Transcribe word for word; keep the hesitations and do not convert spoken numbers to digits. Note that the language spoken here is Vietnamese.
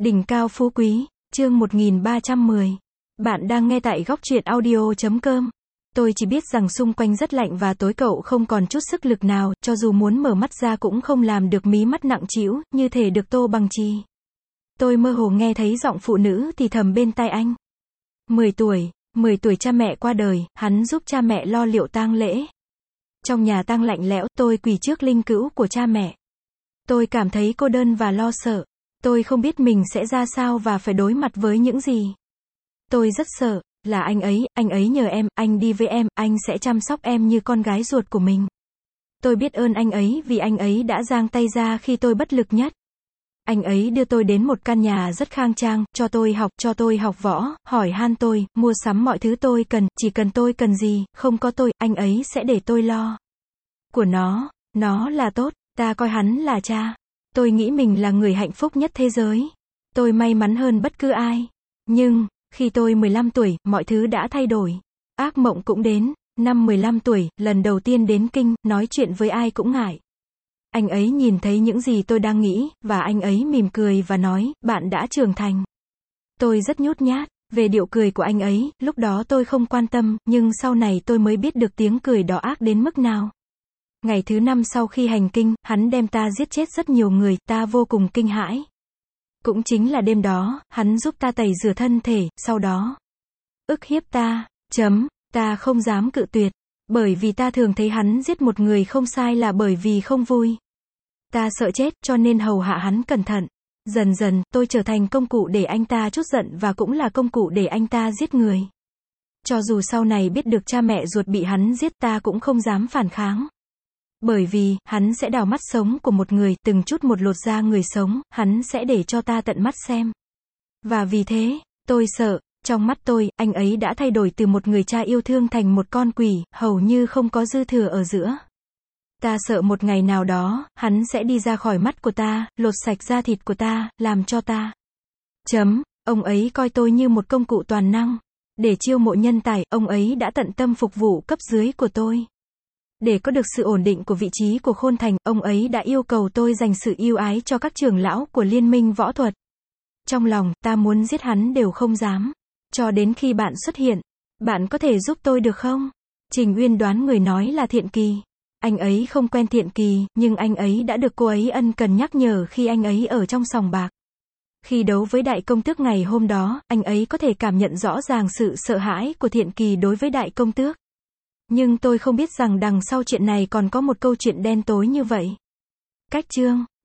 Đỉnh cao phú quý, chương một nghìn ba trăm mười. Bạn đang nghe tại góc truyện audio chấm com. Tôi chỉ biết rằng xung quanh rất lạnh và tối cậu không còn chút sức lực nào, cho dù muốn mở mắt ra cũng không làm được, mí mắt nặng trĩu, như thể được tô bằng chì. Tôi mơ hồ nghe thấy giọng phụ nữ thì thầm bên tai anh. mười tuổi, mười tuổi cha mẹ qua đời, hắn giúp cha mẹ lo liệu tang lễ. Trong nhà tang lạnh lẽo, tôi quỳ trước linh cữu của cha mẹ. Tôi cảm thấy cô đơn và lo sợ. Tôi không biết mình sẽ ra sao và phải đối mặt với những gì. Tôi rất sợ, là anh ấy, anh ấy nhờ em, anh đi với em, anh sẽ chăm sóc em như con gái ruột của mình. Tôi biết ơn anh ấy vì anh ấy đã giang tay ra khi tôi bất lực nhất. Anh ấy đưa tôi đến một căn nhà rất khang trang, cho tôi học, cho tôi học võ, hỏi han tôi, mua sắm mọi thứ tôi cần, chỉ cần tôi cần gì, không có tôi, anh ấy sẽ để tôi lo. Của nó, nó là tốt, ta coi hắn là cha. Tôi nghĩ mình là người hạnh phúc nhất thế giới. Tôi may mắn hơn bất cứ ai. Nhưng, khi tôi mười lăm tuổi, mọi thứ đã thay đổi. Ác mộng cũng đến. Năm mười lăm tuổi, lần đầu tiên đến kinh, nói chuyện với ai cũng ngại. Anh ấy nhìn thấy những gì tôi đang nghĩ, và anh ấy mỉm cười và nói, bạn đã trưởng thành. Tôi rất nhút nhát. Về điệu cười của anh ấy, lúc đó tôi không quan tâm, nhưng sau này tôi mới biết được tiếng cười đó ác đến mức nào. Ngày thứ năm sau khi hành kinh, hắn đem ta giết chết rất nhiều người, ta vô cùng kinh hãi. Cũng chính là đêm đó, hắn giúp ta tẩy rửa thân thể, sau đó ức hiếp ta, chấm, ta không dám cự tuyệt, bởi vì ta thường thấy hắn giết một người không sai là bởi vì không vui. Ta sợ chết, cho nên hầu hạ hắn cẩn thận. Dần dần, tôi trở thành công cụ để anh ta trút giận và cũng là công cụ để anh ta giết người. Cho dù sau này biết được cha mẹ ruột bị hắn giết, ta cũng không dám phản kháng. Bởi vì, hắn sẽ đào mắt sống của một người, từng chút một lột da người sống, hắn sẽ để cho ta tận mắt xem. Và vì thế, tôi sợ, trong mắt tôi, anh ấy đã thay đổi từ một người cha yêu thương thành một con quỷ, hầu như không có dư thừa ở giữa. Ta sợ một ngày nào đó, hắn sẽ đi ra khỏi mắt của ta, lột sạch da thịt của ta, làm cho ta. Chấm, ông ấy coi tôi như một công cụ toàn năng. Để chiêu mộ nhân tài, ông ấy đã tận tâm phục vụ cấp dưới của tôi. Để có được sự ổn định của vị trí của Khôn Thành, ông ấy đã yêu cầu tôi dành sự yêu ái cho các trưởng lão của Liên minh võ thuật. Trong lòng, ta muốn giết hắn đều không dám. Cho đến khi bạn xuất hiện. Bạn có thể giúp tôi được không? Trình Uyên đoán người nói là Thiện Kỳ. Anh ấy không quen Thiện Kỳ, nhưng anh ấy đã được cô ấy ân cần nhắc nhở khi anh ấy ở trong sòng bạc. Khi đấu với Đại Công Tước ngày hôm đó, anh ấy có thể cảm nhận rõ ràng sự sợ hãi của Thiện Kỳ đối với Đại Công Tước. Nhưng tôi không biết rằng đằng sau chuyện này còn có một câu chuyện đen tối như vậy. Cách chương